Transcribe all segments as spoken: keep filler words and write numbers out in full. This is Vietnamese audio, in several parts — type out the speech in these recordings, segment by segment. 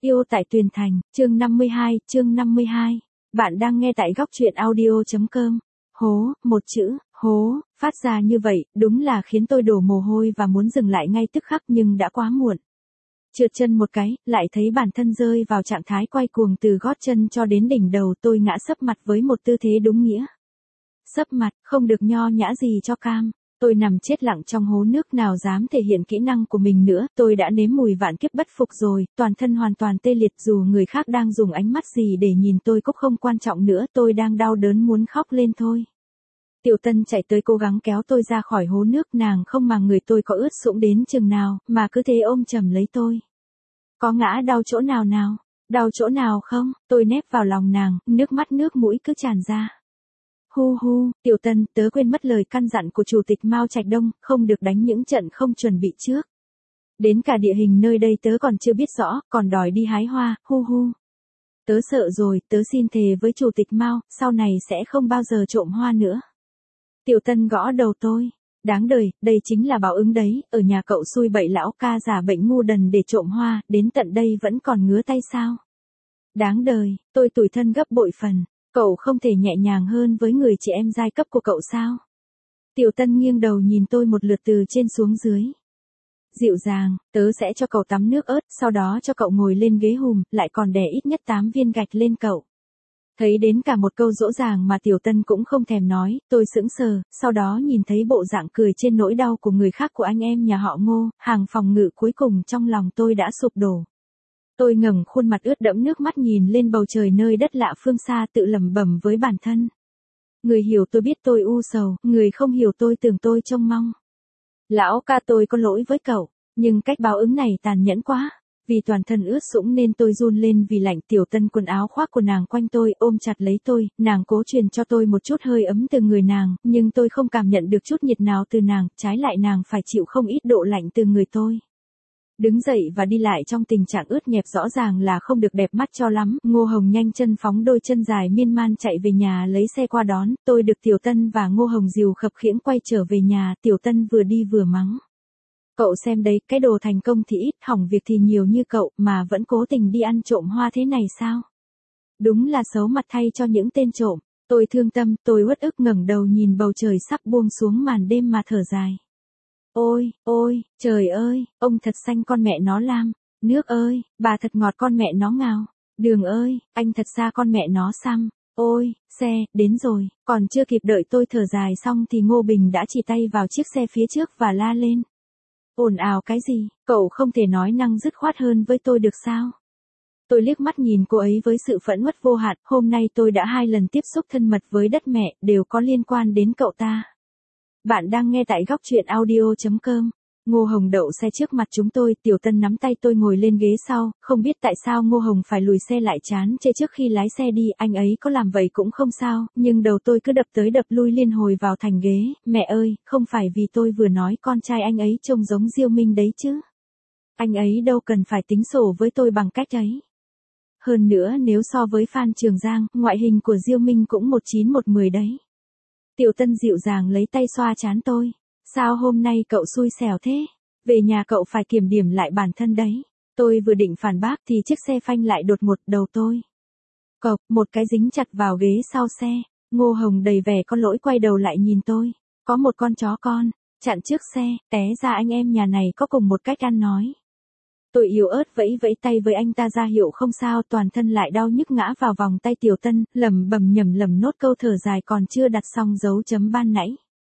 Yêu tại Tuyền Thành, chương năm mươi hai, chương năm mươi hai. Bạn đang nghe tại góc truyện audio chấm com. Hố, một chữ, hố, phát ra như vậy, đúng là khiến tôi đổ mồ hôi và muốn dừng lại ngay tức khắc nhưng đã quá muộn. Trượt chân một cái, lại thấy bản thân rơi vào trạng thái quay cuồng từ gót chân cho đến đỉnh đầu, tôi ngã sấp mặt với một tư thế đúng nghĩa. Sấp mặt, không được nho nhã gì cho cam. Tôi nằm chết lặng trong hố nước, nào dám thể hiện kỹ năng của mình nữa, tôi đã nếm mùi vạn kiếp bất phục rồi, toàn thân hoàn toàn tê liệt, dù người khác đang dùng ánh mắt gì để nhìn tôi cũng không quan trọng nữa, tôi đang đau đớn muốn khóc lên thôi. Tiểu Tân chạy tới cố gắng kéo tôi ra khỏi hố nước, nàng không màng người tôi có ướt sũng đến chừng nào, mà cứ thế ôm chầm lấy tôi. Có ngã đau chỗ nào nào? Đau chỗ nào không? Tôi nép vào lòng nàng, nước mắt nước mũi cứ tràn ra. Hu hu, Tiểu Tân, tớ quên mất lời căn dặn của Chủ tịch Mao Trạch Đông, không được đánh những trận không chuẩn bị trước. Đến cả địa hình nơi đây tớ còn chưa biết rõ, còn đòi đi hái hoa, hu hu. Tớ sợ rồi, tớ xin thề với Chủ tịch Mao, sau này sẽ không bao giờ trộm hoa nữa. Tiểu Tân gõ đầu tôi. Đáng đời, đây chính là báo ứng đấy, ở nhà cậu xui bậy lão ca giả bệnh ngu đần để trộm hoa, đến tận đây vẫn còn ngứa tay sao? Đáng đời, tôi tủi thân gấp bội phần. Cậu không thể nhẹ nhàng hơn với người chị em giai cấp của cậu sao? Tiểu Tân nghiêng đầu nhìn tôi một lượt từ trên xuống dưới. Dịu dàng, tớ sẽ cho cậu tắm nước ớt, sau đó cho cậu ngồi lên ghế hùm, lại còn đè ít nhất tám viên gạch lên cậu. Thấy đến cả một câu dỗ dàng mà Tiểu Tân cũng không thèm nói, tôi sững sờ, sau đó nhìn thấy bộ dạng cười trên nỗi đau của người khác của anh em nhà họ Ngô, hàng phòng ngự cuối cùng trong lòng tôi đã sụp đổ. Tôi ngẩng khuôn mặt ướt đẫm nước mắt nhìn lên bầu trời nơi đất lạ phương xa, tự lẩm bẩm với bản thân. Người hiểu tôi biết tôi u sầu, người không hiểu tôi tưởng tôi trông mong. Lão ca, tôi có lỗi với cậu, nhưng cách báo ứng này tàn nhẫn quá. Vì toàn thân ướt sũng nên tôi run lên vì lạnh. Tiểu Tân quần áo khoác của nàng quanh tôi, ôm chặt lấy tôi, nàng cố truyền cho tôi một chút hơi ấm từ người nàng, nhưng tôi không cảm nhận được chút nhiệt nào từ nàng, trái lại nàng phải chịu không ít độ lạnh từ người tôi. Đứng dậy và đi lại trong tình trạng ướt nhẹp rõ ràng là không được đẹp mắt cho lắm. Ngô Hồng nhanh chân phóng đôi chân dài miên man chạy về nhà lấy xe qua đón, tôi được Tiểu Tân và Ngô Hồng dìu khập khiễng quay trở về nhà. Tiểu Tân vừa đi vừa mắng. Cậu xem đấy, cái đồ thành công thì ít, hỏng việc thì nhiều như cậu, mà vẫn cố tình đi ăn trộm hoa thế này sao? Đúng là xấu mặt thay cho những tên trộm. Tôi thương tâm, tôi uất ức ngẩng đầu nhìn bầu trời sắp buông xuống màn đêm mà thở dài. Ôi, ôi, trời ơi, ông thật xanh con mẹ nó lam. Nước ơi, bà thật ngọt con mẹ nó ngào. Đường ơi, anh thật xa con mẹ nó xăm. Ôi, xe, đến rồi. Còn chưa kịp đợi tôi thở dài xong thì Ngô Bình đã chỉ tay vào chiếc xe phía trước và la lên. Ồn ào cái gì, cậu không thể nói năng dứt khoát hơn với tôi được sao? Tôi liếc mắt nhìn cô ấy với sự phẫn uất vô hạn, hôm nay tôi đã hai lần tiếp xúc thân mật với đất mẹ, đều có liên quan đến cậu ta. Bạn đang nghe tại góc truyện audio chấm com. Ngô Hồng đậu xe trước mặt chúng tôi, Tiểu Tân nắm tay tôi ngồi lên ghế sau, không biết tại sao Ngô Hồng phải lùi xe lại chán chê trước khi lái xe đi, anh ấy có làm vậy cũng không sao, nhưng đầu tôi cứ đập tới đập lui liên hồi vào thành ghế. Mẹ ơi, không phải vì tôi vừa nói con trai anh ấy trông giống Diêu Minh đấy chứ. Anh ấy đâu cần phải tính sổ với tôi bằng cách ấy. Hơn nữa nếu so với Phan Trường Giang, ngoại hình của Diêu Minh cũng một chín một mười đấy. Tiểu Tân dịu dàng lấy tay xoa trán tôi. Sao hôm nay cậu xui xẻo thế? Về nhà cậu phải kiểm điểm lại bản thân đấy. Tôi vừa định phản bác thì chiếc xe phanh lại đột ngột đầu tôi. Cộc, một cái dính chặt vào ghế sau xe. Ngô Hồng đầy vẻ có lỗi quay đầu lại nhìn tôi. Có một con chó con, chặn trước xe, té ra anh em nhà này có cùng một cách ăn nói. Tôi yếu ớt vẫy vẫy tay với anh ta ra hiệu không sao, toàn thân lại đau nhức ngã vào vòng tay Tiểu Tân, lẩm bẩm nhẩm lẩm nốt câu thở dài còn chưa đặt xong dấu chấm ban nãy.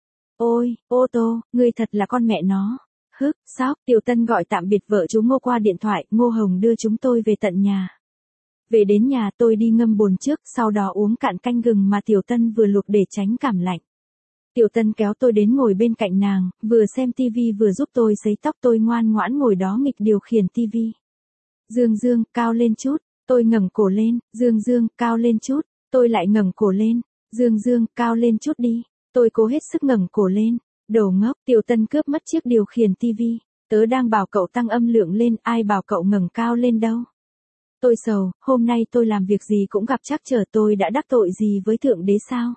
Ôi, ô tô, ngươi thật là con mẹ nó. Hức, sóc, Tiểu Tân gọi tạm biệt vợ chú Ngô qua điện thoại, Ngô Hồng đưa chúng tôi về tận nhà. Về đến nhà tôi đi ngâm bồn trước, sau đó uống cạn canh gừng mà Tiểu Tân vừa luộc để tránh cảm lạnh. Tiểu Tân kéo tôi đến ngồi bên cạnh nàng, vừa xem tivi vừa giúp tôi sấy tóc, tôi ngoan ngoãn ngồi đó nghịch điều khiển tivi. Dương Dương, cao lên chút, tôi ngẩng cổ lên, Dương Dương, cao lên chút, tôi lại ngẩng cổ lên, Dương Dương, cao lên chút đi. Tôi cố hết sức ngẩng cổ lên. Đồ ngốc, Tiểu Tân cướp mất chiếc điều khiển tivi. Tớ đang bảo cậu tăng âm lượng lên, ai bảo cậu ngẩng cao lên đâu. Tôi sầu, hôm nay tôi làm việc gì cũng gặp trắc trở, tôi đã đắc tội gì với Thượng Đế sao?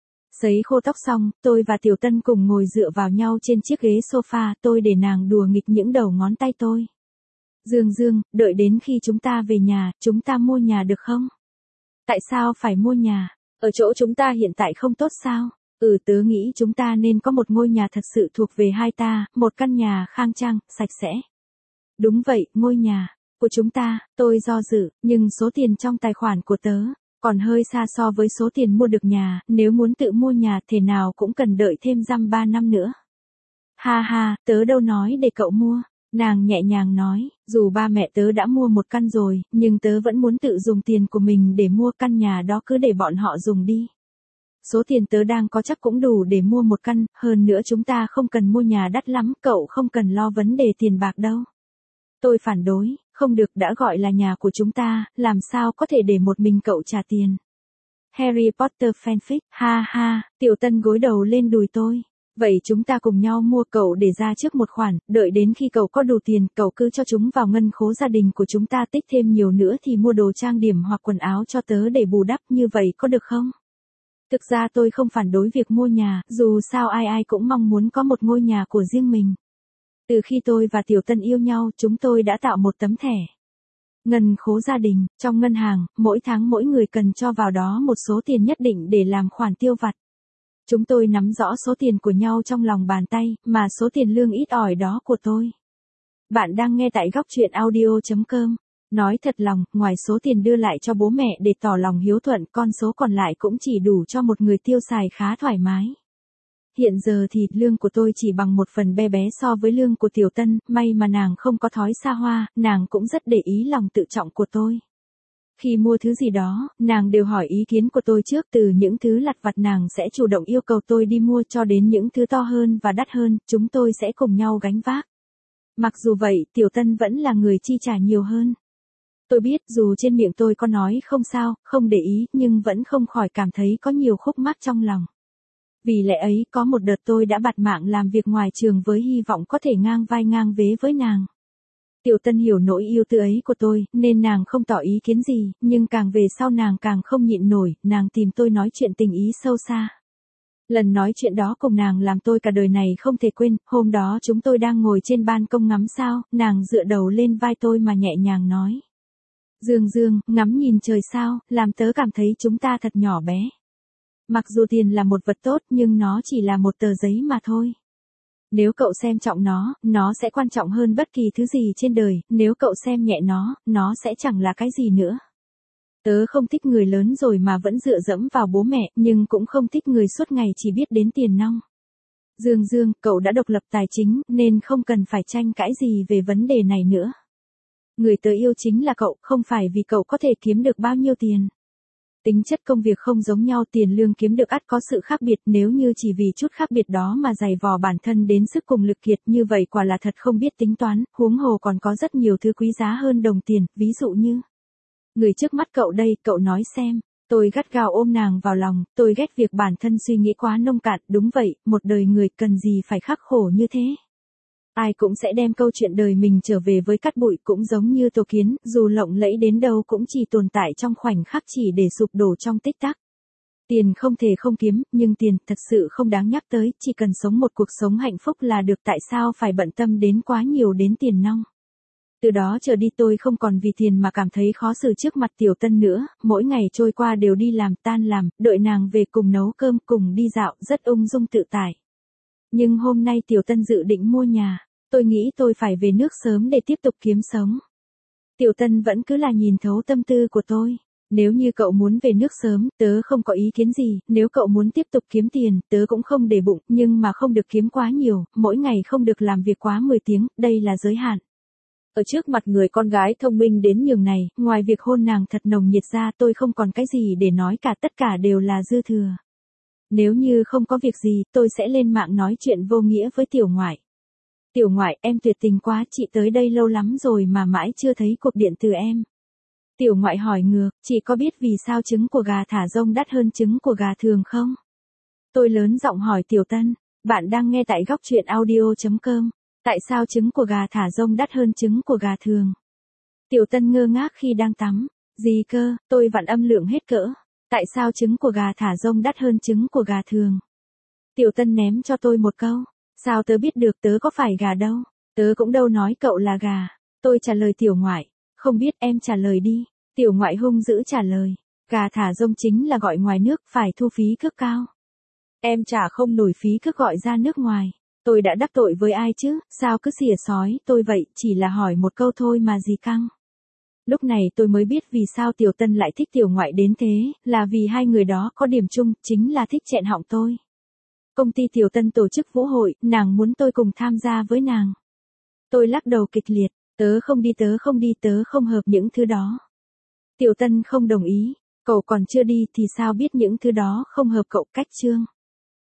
Sấy khô tóc xong, tôi và Tiểu Tân cùng ngồi dựa vào nhau trên chiếc ghế sofa, tôi để nàng đùa nghịch những đầu ngón tay tôi. Dương Dương, đợi đến khi chúng ta về nhà, chúng ta mua nhà được không? Tại sao phải mua nhà? Ở chỗ chúng ta hiện tại không tốt sao? Ừ, tớ nghĩ chúng ta nên có một ngôi nhà thật sự thuộc về hai ta, một căn nhà khang trang, sạch sẽ. Đúng vậy, ngôi nhà của chúng ta. Tôi do dự, nhưng số tiền trong tài khoản của tớ còn hơi xa so với số tiền mua được nhà, nếu muốn tự mua nhà thế nào cũng cần đợi thêm dăm ba năm nữa. Ha ha, tớ đâu nói để cậu mua. Nàng nhẹ nhàng nói, dù ba mẹ tớ đã mua một căn rồi, nhưng tớ vẫn muốn tự dùng tiền của mình để mua căn nhà đó, cứ để bọn họ dùng đi. Số tiền tớ đang có chắc cũng đủ để mua một căn, hơn nữa chúng ta không cần mua nhà đắt lắm, cậu không cần lo vấn đề tiền bạc đâu. Tôi phản đối, không được, đã gọi là nhà của chúng ta, làm sao có thể để một mình cậu trả tiền. Harry Potter fanfic, ha ha, Tiểu Tân gối đầu lên đùi tôi. Vậy chúng ta cùng nhau mua, cậu để ra trước một khoản, đợi đến khi cậu có đủ tiền, cậu cứ cho chúng vào ngân khố gia đình của chúng ta, tích thêm nhiều nữa thì mua đồ trang điểm hoặc quần áo cho tớ để bù đắp, như vậy có được không? Thực ra tôi không phản đối việc mua nhà, dù sao ai ai cũng mong muốn có một ngôi nhà của riêng mình. Từ khi tôi và Tiểu Tân yêu nhau, chúng tôi đã tạo một tấm thẻ ngân khố gia đình, trong ngân hàng, mỗi tháng mỗi người cần cho vào đó một số tiền nhất định để làm khoản tiêu vặt. Chúng tôi nắm rõ số tiền của nhau trong lòng bàn tay, mà số tiền lương ít ỏi đó của tôi. Bạn đang nghe tại góc truyện audio chấm com. Nói thật lòng, ngoài số tiền đưa lại cho bố mẹ để tỏ lòng hiếu thuận, con số còn lại cũng chỉ đủ cho một người tiêu xài khá thoải mái. Hiện giờ thì lương của tôi chỉ bằng một phần bé bé so với lương của Tiểu Tân, may mà nàng không có thói xa hoa, nàng cũng rất để ý lòng tự trọng của tôi. Khi mua thứ gì đó, nàng đều hỏi ý kiến của tôi trước, từ những thứ lặt vặt nàng sẽ chủ động yêu cầu tôi đi mua cho đến những thứ to hơn và đắt hơn, chúng tôi sẽ cùng nhau gánh vác. Mặc dù vậy, Tiểu Tân vẫn là người chi trả nhiều hơn. Tôi biết dù trên miệng tôi có nói không sao, không để ý, nhưng vẫn không khỏi cảm thấy có nhiều khúc mắc trong lòng. Vì lẽ ấy, có một đợt tôi đã bạt mạng làm việc ngoài trường với hy vọng có thể ngang vai ngang vế với nàng. Tiểu Tân hiểu nỗi yêu tư ấy của tôi, nên nàng không tỏ ý kiến gì, nhưng càng về sau nàng càng không nhịn nổi, nàng tìm tôi nói chuyện tình ý sâu xa. Lần nói chuyện đó cùng nàng làm tôi cả đời này không thể quên, hôm đó chúng tôi đang ngồi trên ban công ngắm sao, nàng dựa đầu lên vai tôi mà nhẹ nhàng nói. Dương Dương, ngắm nhìn trời sao, làm tớ cảm thấy chúng ta thật nhỏ bé. Mặc dù tiền là một vật tốt nhưng nó chỉ là một tờ giấy mà thôi. Nếu cậu xem trọng nó, nó sẽ quan trọng hơn bất kỳ thứ gì trên đời, nếu cậu xem nhẹ nó, nó sẽ chẳng là cái gì nữa. Tớ không thích người lớn rồi mà vẫn dựa dẫm vào bố mẹ, nhưng cũng không thích người suốt ngày chỉ biết đến tiền nong. Dương Dương, cậu đã độc lập tài chính, nên không cần phải tranh cãi gì về vấn đề này nữa. Người tớ yêu chính là cậu, không phải vì cậu có thể kiếm được bao nhiêu tiền. Tính chất công việc không giống nhau, tiền lương kiếm được ắt có sự khác biệt, nếu như chỉ vì chút khác biệt đó mà giày vò bản thân đến sức cùng lực kiệt, như vậy quả là thật không biết tính toán, huống hồ còn có rất nhiều thứ quý giá hơn đồng tiền, ví dụ như người trước mắt cậu đây, cậu nói xem. Tôi gắt gao ôm nàng vào lòng, tôi ghét việc bản thân suy nghĩ quá nông cạn, đúng vậy, một đời người cần gì phải khắc khổ như thế. Ai cũng sẽ đem câu chuyện đời mình trở về với cát bụi, cũng giống như tổ kiến, dù lộng lẫy đến đâu cũng chỉ tồn tại trong khoảnh khắc, chỉ để sụp đổ trong tích tắc. Tiền không thể không kiếm, nhưng tiền thật sự không đáng nhắc tới, chỉ cần sống một cuộc sống hạnh phúc là được, tại sao phải bận tâm đến quá nhiều đến tiền nong. Từ đó trở đi tôi không còn vì tiền mà cảm thấy khó xử trước mặt Tiểu Tân nữa, mỗi ngày trôi qua đều đi làm, tan làm, đợi nàng về cùng nấu cơm, cùng đi dạo, rất ung dung tự tại. Nhưng hôm nay Tiểu Tân dự định mua nhà. Tôi nghĩ tôi phải về nước sớm để tiếp tục kiếm sống. Tiểu Tân vẫn cứ là nhìn thấu tâm tư của tôi. Nếu như cậu muốn về nước sớm, tớ không có ý kiến gì, nếu cậu muốn tiếp tục kiếm tiền, tớ cũng không để bụng, nhưng mà không được kiếm quá nhiều, mỗi ngày không được làm việc quá mười tiếng, đây là giới hạn. Ở trước mặt người con gái thông minh đến nhường này, ngoài việc hôn nàng thật nồng nhiệt ra, tôi không còn cái gì để nói cả, tất cả đều là dư thừa. Nếu như không có việc gì, tôi sẽ lên mạng nói chuyện vô nghĩa với Tiểu Ngoại. Tiểu Ngoại, em tuyệt tình quá, chị tới đây lâu lắm rồi mà mãi chưa thấy cuộc điện từ em. Tiểu Ngoại hỏi ngược, chị có biết vì sao trứng của gà thả rông đắt hơn trứng của gà thường không? Tôi lớn giọng hỏi Tiểu Tân, bạn đang nghe tại góc truyện audio chấm com. Tại sao trứng của gà thả rông đắt hơn trứng của gà thường? Tiểu Tân ngơ ngác khi đang tắm. Gì cơ, tôi vặn âm lượng hết cỡ. Tại sao trứng của gà thả rông đắt hơn trứng của gà thường? Tiểu Tân ném cho tôi một câu. Sao tớ biết được, tớ có phải gà đâu. Tớ cũng đâu nói cậu là gà. Tôi trả lời tiểu ngoại, không biết em trả lời đi. Tiểu ngoại hung dữ trả lời, gà thả rông chính là gọi ngoài nước phải thu phí cước cao. Em trả không nổi phí cước gọi ra nước ngoài. Tôi đã đắc tội với ai chứ, sao cứ xỉa sói tôi vậy, chỉ là hỏi một câu thôi mà gì căng. Lúc này tôi mới biết vì sao Tiểu Tân lại thích tiểu ngoại đến thế, là vì hai người đó có điểm chung, chính là thích chẹn họng tôi. Công ty Tiểu Tân tổ chức vũ hội, nàng muốn tôi cùng tham gia với nàng. Tôi lắc đầu kịch liệt, tớ không đi tớ không đi tớ không hợp những thứ đó. Tiểu Tân không đồng ý, cậu còn chưa đi thì sao biết những thứ đó không hợp cậu cách chương.